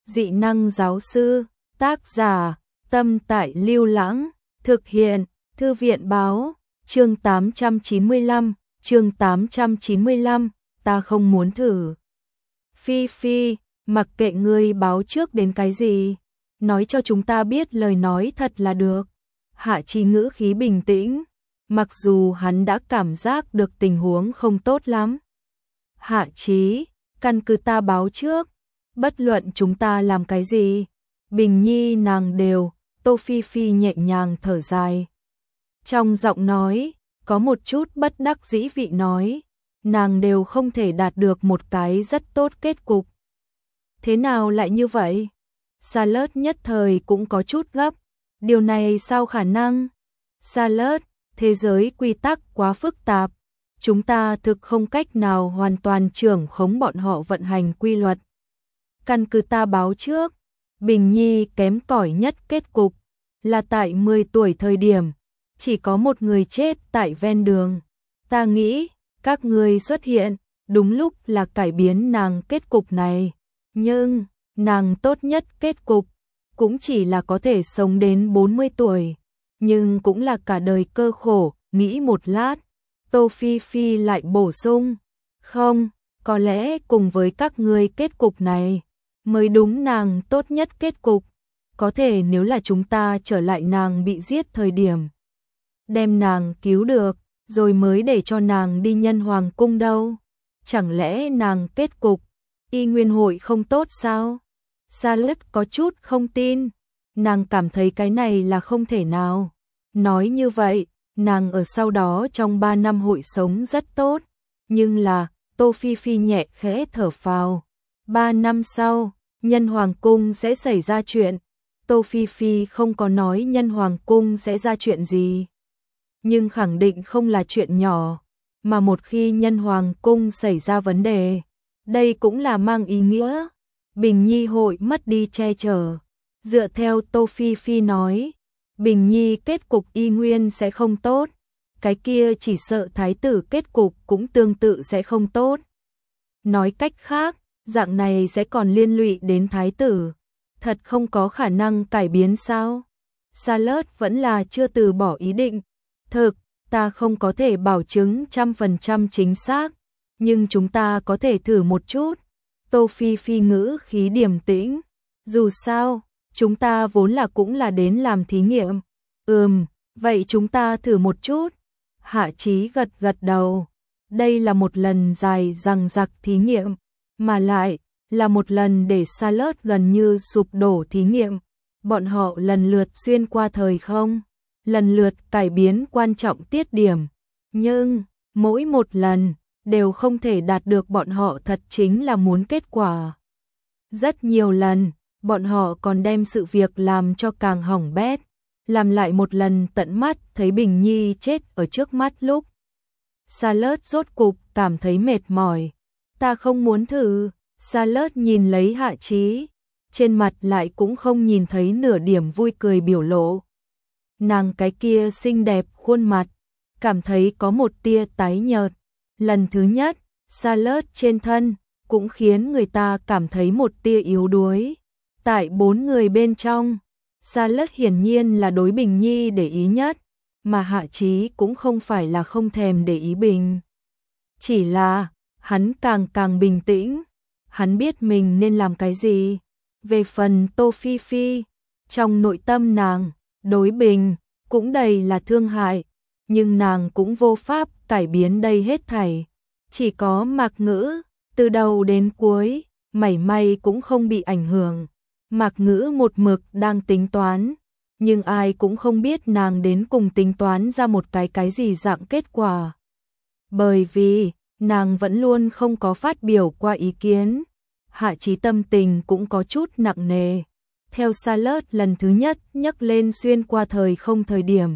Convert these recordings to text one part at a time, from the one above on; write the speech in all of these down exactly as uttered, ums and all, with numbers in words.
Dị năng giáo sư, tác giả, Tâm Tại Lưu Lãng, thực hiện, Thư viện báo, chương tám trăm chín mươi lăm, chương tám trăm chín mươi lăm, ta không muốn thử. Phi Phi, mặc kệ ngươi báo trước đến cái gì, nói cho chúng ta biết lời nói thật là được. Hạ Chí ngữ khí bình tĩnh, mặc dù hắn đã cảm giác được tình huống không tốt lắm. Hạ Chí, căn cứ ta báo trước, bất luận chúng ta làm cái gì, Bình Nhi nàng đều, Tô Phi Phi nhẹ nhàng thở dài. Trong giọng nói, có một chút bất đắc dĩ vị nói, nàng đều không thể đạt được một cái rất tốt kết cục. Thế nào lại như vậy? Charlotte nhất thời cũng có chút gấp, điều này sao khả năng? Charlotte, thế giới quy tắc quá phức tạp, chúng ta thực không cách nào hoàn toàn trưởng khống bọn họ vận hành quy luật. Căn cứ ta báo trước, Bình Nhi kém cỏi nhất kết cục, là tại mười tuổi thời điểm, chỉ có một người chết tại ven đường. Ta nghĩ, các người xuất hiện, đúng lúc là cải biến nàng kết cục này. Nhưng, nàng tốt nhất kết cục, cũng chỉ là có thể sống đến bốn mươi tuổi. Nhưng cũng là cả đời cơ khổ, nghĩ một lát. Tô Phi Phi lại bổ sung, không, có lẽ cùng với các người kết cục này, mới đúng nàng tốt nhất kết cục. Có thể nếu là chúng ta trở lại nàng bị giết thời điểm, đem nàng cứu được, rồi mới để cho nàng đi nhân hoàng cung đâu. Chẳng lẽ nàng kết cục, y nguyên hội không tốt sao? Charlotte có chút không tin, nàng cảm thấy cái này là không thể nào. Nói như vậy, nàng ở sau đó trong ba năm hội sống rất tốt, nhưng là, Tô Phi Phi nhẹ khẽ thở phào. Ba năm sau, nhân hoàng cung sẽ xảy ra chuyện. Tô Phi Phi không có nói nhân hoàng cung sẽ ra chuyện gì, nhưng khẳng định không là chuyện nhỏ, mà một khi nhân hoàng cung xảy ra vấn đề, đây cũng là mang ý nghĩa Bình Nhi hội mất đi che chở. Dựa theo Tô Phi Phi nói, Bình Nhi kết cục y nguyên sẽ không tốt, cái kia chỉ sợ thái tử kết cục cũng tương tự sẽ không tốt. Nói cách khác, dạng này sẽ còn liên lụy đến thái tử, thật không có khả năng cải biến sao? Charlotte vẫn là chưa từ bỏ ý định. Thực, ta không có thể bảo chứng trăm phần trăm chính xác, nhưng chúng ta có thể thử một chút. Tô Phi Phi ngữ khí điềm tĩnh, dù sao, chúng ta vốn là cũng là đến làm thí nghiệm. Ừm, vậy chúng ta thử một chút. Hạ Chí gật gật đầu. Đây là một lần dài dằng dặc thí nghiệm, mà lại là một lần để Charlotte gần như sụp đổ thí nghiệm. Bọn họ lần lượt xuyên qua thời không, lần lượt cải biến quan trọng tiết điểm, nhưng mỗi một lần đều không thể đạt được bọn họ thật chính là muốn kết quả. Rất nhiều lần, bọn họ còn đem sự việc làm cho càng hỏng bét, làm lại một lần tận mắt thấy Bình Nhi chết ở trước mắt lúc. Charlotte rốt cục cảm thấy mệt mỏi. Ta không muốn thử. Charlotte nhìn lấy Hạ Chí, trên mặt lại cũng không nhìn thấy nửa điểm vui cười biểu lộ. Nàng cái kia xinh đẹp khuôn mặt, cảm thấy có một tia tái nhợt. Lần thứ nhất, Charlotte trên thân, cũng khiến người ta cảm thấy một tia yếu đuối. Tại bốn người bên trong, Charlotte hiển nhiên là đối Bình Nhi để ý nhất, mà Hạ Chí cũng không phải là không thèm để ý Bình. Chỉ là, hắn càng càng bình tĩnh, hắn biết mình nên làm cái gì. Về phần Tô Phi Phi, trong nội tâm nàng, đối Bình, cũng đầy là thương hại, nhưng nàng cũng vô pháp cải biến đây hết thảy. Chỉ có Mạc Ngữ, từ đầu đến cuối, mảy may cũng không bị ảnh hưởng. Mạc Ngữ một mực đang tính toán, nhưng ai cũng không biết nàng đến cùng tính toán ra một cái cái gì dạng kết quả. Bởi vì, nàng vẫn luôn không có phát biểu qua ý kiến. Hạ Chí tâm tình cũng có chút nặng nề. Theo Charlotte lần thứ nhất nhắc lên xuyên qua thời không thời điểm,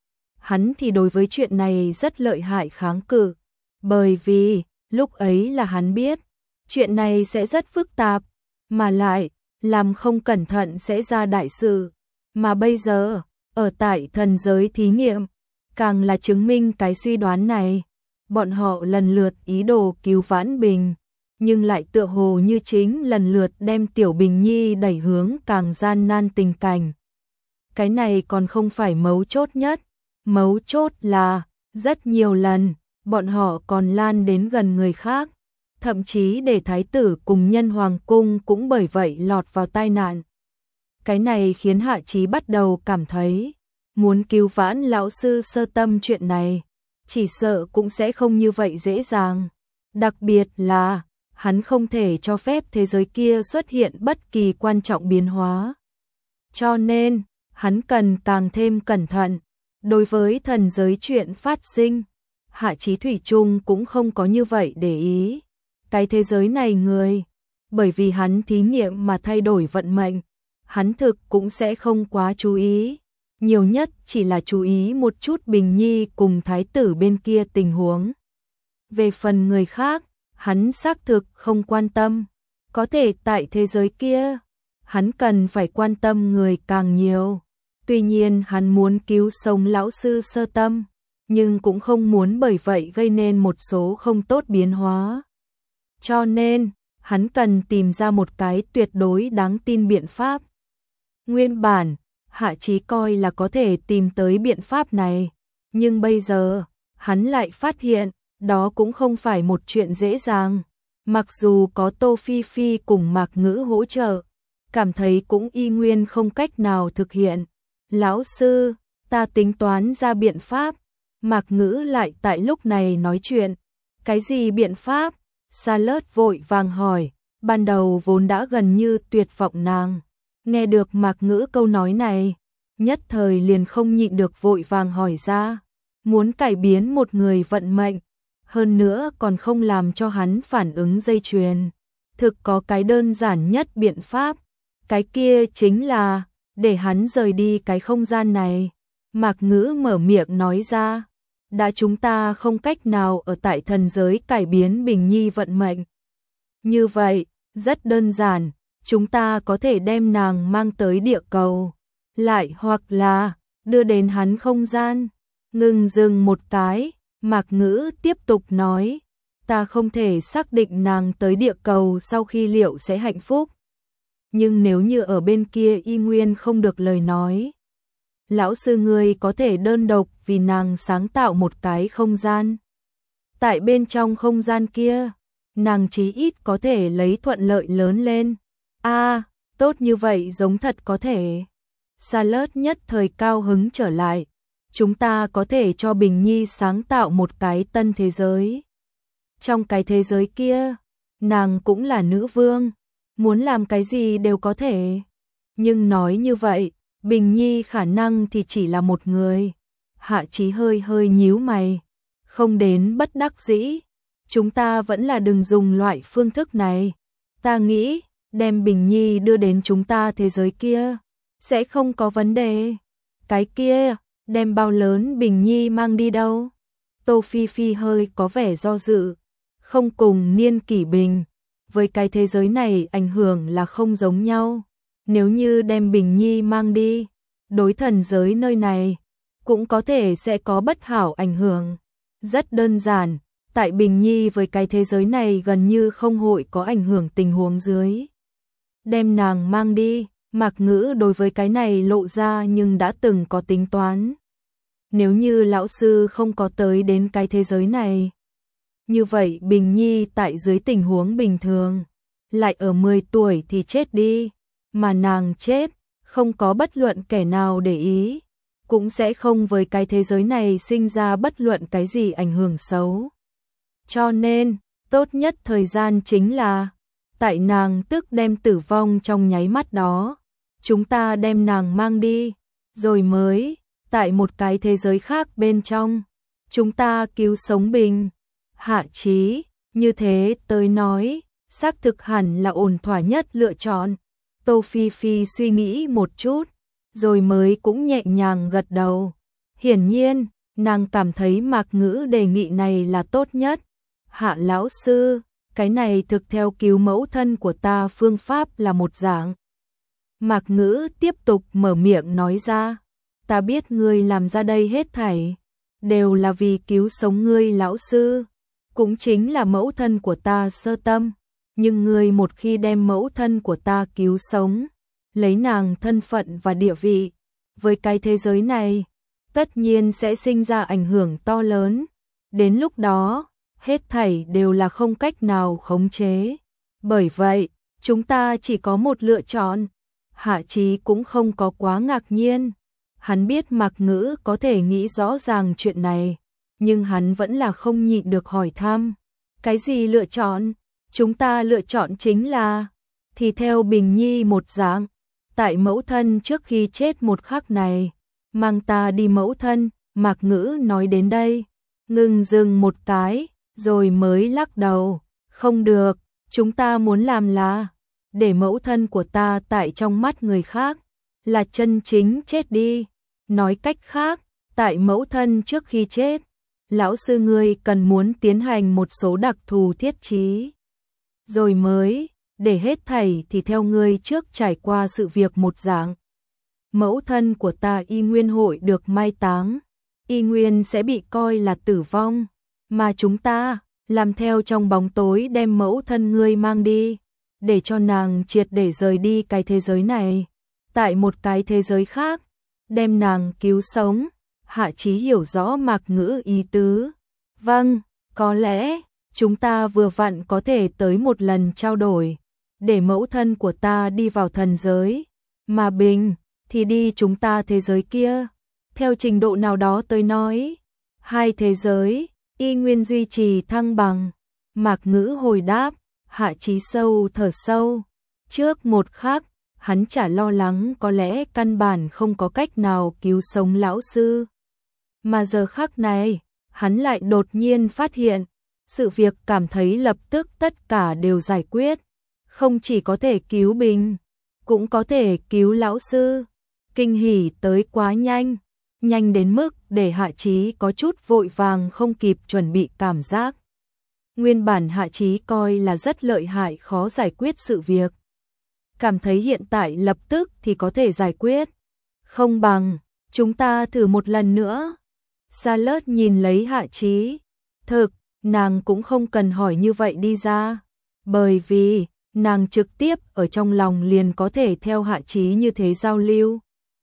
hắn thì đối với chuyện này rất lợi hại kháng cự. Bởi vì, lúc ấy là hắn biết, chuyện này sẽ rất phức tạp, mà lại, làm không cẩn thận sẽ ra đại sự. Mà bây giờ, ở tại thần giới thí nghiệm, càng là chứng minh cái suy đoán này. Bọn họ lần lượt ý đồ cứu vãn Bình, nhưng lại tựa hồ như chính lần lượt đem Tiểu Bình Nhi đẩy hướng càng gian nan tình cảnh. Cái này còn không phải mấu chốt nhất, mấu chốt là, rất nhiều lần, bọn họ còn lan đến gần người khác, thậm chí để thái tử cùng nhân hoàng cung cũng bởi vậy lọt vào tai nạn. Cái này khiến Hạ Chí bắt đầu cảm thấy, muốn cứu vãn lão sư Sơ Tâm chuyện này, chỉ sợ cũng sẽ không như vậy dễ dàng. Đặc biệt là, hắn không thể cho phép thế giới kia xuất hiện bất kỳ quan trọng biến hóa. Cho nên, hắn cần càng thêm cẩn thận. Đối với thần giới chuyện phát sinh, Hạ Chí thủy chung cũng không có như vậy để ý. Cái thế giới này người, bởi vì hắn thí nghiệm mà thay đổi vận mệnh, hắn thực cũng sẽ không quá chú ý. Nhiều nhất chỉ là chú ý một chút Bình Nhi cùng thái tử bên kia tình huống. Về phần người khác, hắn xác thực không quan tâm. Có thể tại thế giới kia, hắn cần phải quan tâm người càng nhiều. Tuy nhiên hắn muốn cứu sống lão sư Sơ Tâm, nhưng cũng không muốn bởi vậy gây nên một số không tốt biến hóa. Cho nên, hắn cần tìm ra một cái tuyệt đối đáng tin biện pháp. Nguyên bản, Hạ Chí coi là có thể tìm tới biện pháp này, nhưng bây giờ, hắn lại phát hiện, đó cũng không phải một chuyện dễ dàng. Mặc dù có Tô Phi Phi cùng Mạc Ngữ hỗ trợ, cảm thấy cũng y nguyên không cách nào thực hiện. Lão sư, ta tính toán ra biện pháp. Mạc Ngữ lại tại lúc này nói chuyện. Cái gì biện pháp? Charlotte vội vàng hỏi, ban đầu vốn đã gần như tuyệt vọng nàng. Nghe được Mạc Ngữ câu nói này, nhất thời liền không nhịn được vội vàng hỏi ra. Muốn cải biến một người vận mệnh, hơn nữa còn không làm cho hắn phản ứng dây chuyền. Thực có cái đơn giản nhất biện pháp, cái kia chính là để hắn rời đi cái không gian này. Mạc Ngữ mở miệng nói ra, đã chúng ta không cách nào ở tại thần giới cải biến Bình Nhi vận mệnh. Như vậy, rất đơn giản, chúng ta có thể đem nàng mang tới địa cầu, lại hoặc là đưa đến hắn không gian. Ngừng dừng một cái, Mạc Ngữ tiếp tục nói, ta không thể xác định nàng tới địa cầu sau khi liệu sẽ hạnh phúc. Nhưng nếu như ở bên kia y nguyên không được lời nói, lão sư ngươi có thể đơn độc vì nàng sáng tạo một cái không gian. Tại bên trong không gian kia, nàng chí ít có thể lấy thuận lợi lớn lên. A, à, tốt như vậy giống thật có thể. Charlotte nhất thời cao hứng trở lại. Chúng ta có thể cho Bình Nhi sáng tạo một cái tân thế giới. Trong cái thế giới kia, nàng cũng là nữ vương, muốn làm cái gì đều có thể. Nhưng nói như vậy, Bình Nhi khả năng thì chỉ là một người. Hạ Chí hơi hơi nhíu mày, không đến bất đắc dĩ. Chúng ta vẫn là đừng dùng loại phương thức này. Ta nghĩ, đem Bình Nhi đưa đến chúng ta thế giới kia, sẽ không có vấn đề. Cái kia, đem bao lớn Bình Nhi mang đi đâu? Tô Phi Phi hơi có vẻ do dự, không cùng Niên Kỷ Bình. Với cái thế giới này ảnh hưởng là không giống nhau. Nếu như đem Bình Nhi mang đi, đối thần giới nơi này, cũng có thể sẽ có bất hảo ảnh hưởng. Rất đơn giản, tại Bình Nhi với cái thế giới này gần như không hội có ảnh hưởng tình huống dưới. Đem nàng mang đi, Mạc Ngữ đối với cái này lộ ra nhưng đã từng có tính toán. Nếu như lão sư không có tới đến cái thế giới này, như vậy Bình Nhi tại dưới tình huống bình thường, lại ở mười tuổi thì chết đi, mà nàng chết, không có bất luận kẻ nào để ý, cũng sẽ không với cái thế giới này sinh ra bất luận cái gì ảnh hưởng xấu. Cho nên, tốt nhất thời gian chính là, tại nàng tức đem tử vong trong nháy mắt đó, chúng ta đem nàng mang đi, rồi mới, tại một cái thế giới khác bên trong, chúng ta cứu sống Bình. Hạ Chí, như thế tới nói, xác thực hẳn là ổn thỏa nhất lựa chọn. Tô Phi Phi suy nghĩ một chút, rồi mới cũng nhẹ nhàng gật đầu. Hiển nhiên, nàng cảm thấy Mạc Ngữ đề nghị này là tốt nhất. Hạ lão sư, cái này thực theo cứu mẫu thân của ta phương pháp là một dạng. Mạc Ngữ tiếp tục mở miệng nói ra, ta biết ngươi làm ra đây hết thảy, đều là vì cứu sống ngươi lão sư, cũng chính là mẫu thân của ta Sơ Tâm. nhưng ngươi một khi đem mẫu thân của ta cứu sống, lấy nàng thân phận và địa vị, với cái thế giới này, tất nhiên sẽ sinh ra ảnh hưởng to lớn. Đến lúc đó, hết thảy đều là không cách nào khống chế. Bởi vậy, chúng ta chỉ có một lựa chọn. Hạ Chí cũng không có quá ngạc nhiên. Hắn biết Mạc Ngữ có thể nghĩ rõ ràng chuyện này, nhưng hắn vẫn là không nhịn được hỏi thăm. Cái gì lựa chọn? Chúng ta lựa chọn chính là, thì theo Bình Nhi một dạng, tại mẫu thân trước khi chết một khắc này, mang ta đi mẫu thân. Mạc Ngữ nói đến đây, ngừng dừng một cái, rồi mới lắc đầu. Không được, chúng ta muốn làm là, để mẫu thân của ta tại trong mắt người khác, là chân chính chết đi. Nói cách khác, tại mẫu thân trước khi chết, lão sư ngươi cần muốn tiến hành một số đặc thù thiết trí. Rồi mới, để hết thảy thì theo ngươi trước trải qua sự việc một dạng. Mẫu thân của ta y nguyên hội được mai táng, y nguyên sẽ bị coi là tử vong, mà chúng ta làm theo trong bóng tối đem mẫu thân ngươi mang đi, để cho nàng triệt để rời đi cái thế giới này, tại một cái thế giới khác, đem nàng cứu sống. Hạ Chí hiểu rõ Mạc Ngữ ý tứ. Vâng, có lẽ chúng ta vừa vặn có thể tới một lần trao đổi, để mẫu thân của ta đi vào thần giới, mà Bình thì đi chúng ta thế giới kia. Theo trình độ nào đó tới nói, hai thế giới y nguyên duy trì thăng bằng. Mạc Ngữ hồi đáp. Hạ Chí sâu thở sâu. Trước một khắc, hắn chả lo lắng có lẽ căn bản không có cách nào cứu sống lão sư. Mà giờ khắc này, hắn lại đột nhiên phát hiện, sự việc cảm thấy lập tức tất cả đều giải quyết. Không chỉ có thể cứu Bình, cũng có thể cứu lão sư. Kinh hỉ tới quá nhanh, nhanh đến mức để Hạ Chí có chút vội vàng không kịp chuẩn bị cảm giác. Nguyên bản Hạ Chí coi là rất lợi hại khó giải quyết sự việc. Cảm thấy hiện tại lập tức thì có thể giải quyết. Không bằng, chúng ta thử một lần nữa. Charlotte nhìn lấy Hạ Chí. Thực, nàng cũng không cần hỏi như vậy đi ra. Bởi vì, nàng trực tiếp ở trong lòng liền có thể theo Hạ Chí như thế giao lưu.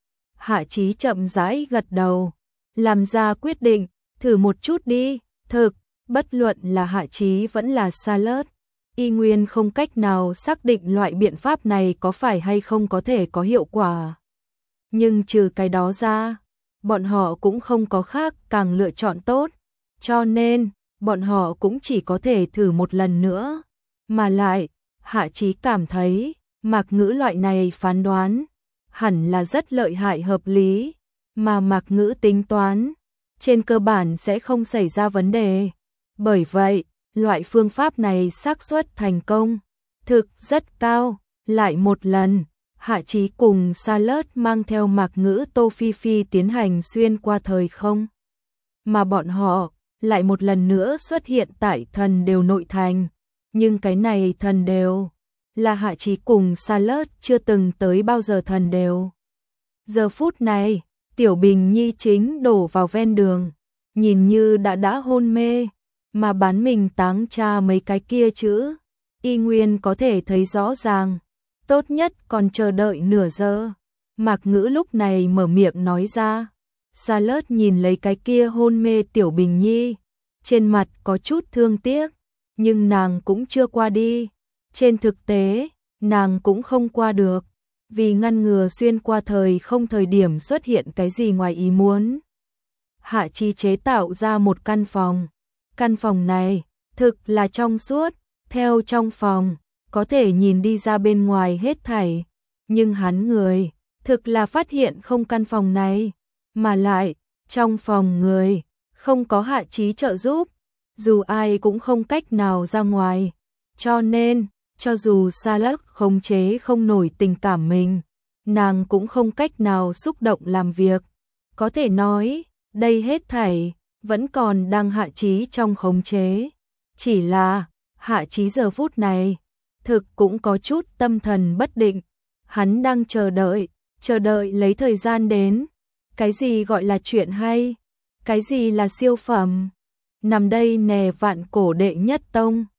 Hạ Chí chậm rãi gật đầu. Làm ra quyết định, thử một chút đi. Thực, bất luận là Hạ Chí vẫn là Charlotte, y nguyên không cách nào xác định loại biện pháp này có phải hay không có thể có hiệu quả. Nhưng trừ cái đó ra, bọn họ cũng không có khác càng lựa chọn tốt, cho nên bọn họ cũng chỉ có thể thử một lần nữa. Mà lại, Hạ Chí cảm thấy, Mạc Ngữ loại này phán đoán, hẳn là rất lợi hại hợp lý, mà Mạc Ngữ tính toán, trên cơ bản sẽ không xảy ra vấn đề. Bởi vậy, loại phương pháp này xác suất thành công thực rất cao. Lại một lần, Hạ Chí cùng Charlotte mang theo Mạc Ngữ Tô Phi Phi tiến hành xuyên qua thời không. Mà bọn họ lại một lần nữa xuất hiện tại thần đều nội thành. Nhưng cái này thần đều là Hạ Chí cùng Charlotte chưa từng tới bao giờ thần đều. Giờ phút này, Tiểu Bình Nhi chính đổ vào ven đường, nhìn như đã đã hôn mê. Mà bán mình táng cha mấy cái kia chữ, y nguyên có thể thấy rõ ràng. Tốt nhất còn chờ đợi nửa giờ. Mạc Ngữ lúc này mở miệng nói ra. Charlotte nhìn lấy cái kia hôn mê Tiểu Bình Nhi, trên mặt có chút thương tiếc, nhưng nàng cũng chưa qua đi. Trên thực tế, nàng cũng không qua được, vì ngăn ngừa xuyên qua thời không thời điểm xuất hiện cái gì ngoài ý muốn. Hạ Chí chế tạo ra một căn phòng. Căn phòng này, thực là trong suốt, theo trong phòng, có thể nhìn đi ra bên ngoài hết thảy. Nhưng hắn người, thực là phát hiện không căn phòng này, mà lại, trong phòng người, không có Hạ Chí trợ giúp, dù ai cũng không cách nào ra ngoài. Cho nên, cho dù Charlotte khống chế không nổi tình cảm mình, nàng cũng không cách nào xúc động làm việc. Có thể nói, đây hết thảy vẫn còn đang Hạ Chí trong khống chế. Chỉ là, Hạ Chí giờ phút này, thực cũng có chút tâm thần bất định. Hắn đang chờ đợi, chờ đợi lấy thời gian đến. Cái gì gọi là chuyện hay? Cái gì là siêu phẩm? Nằm đây nè vạn cổ đệ nhất tông.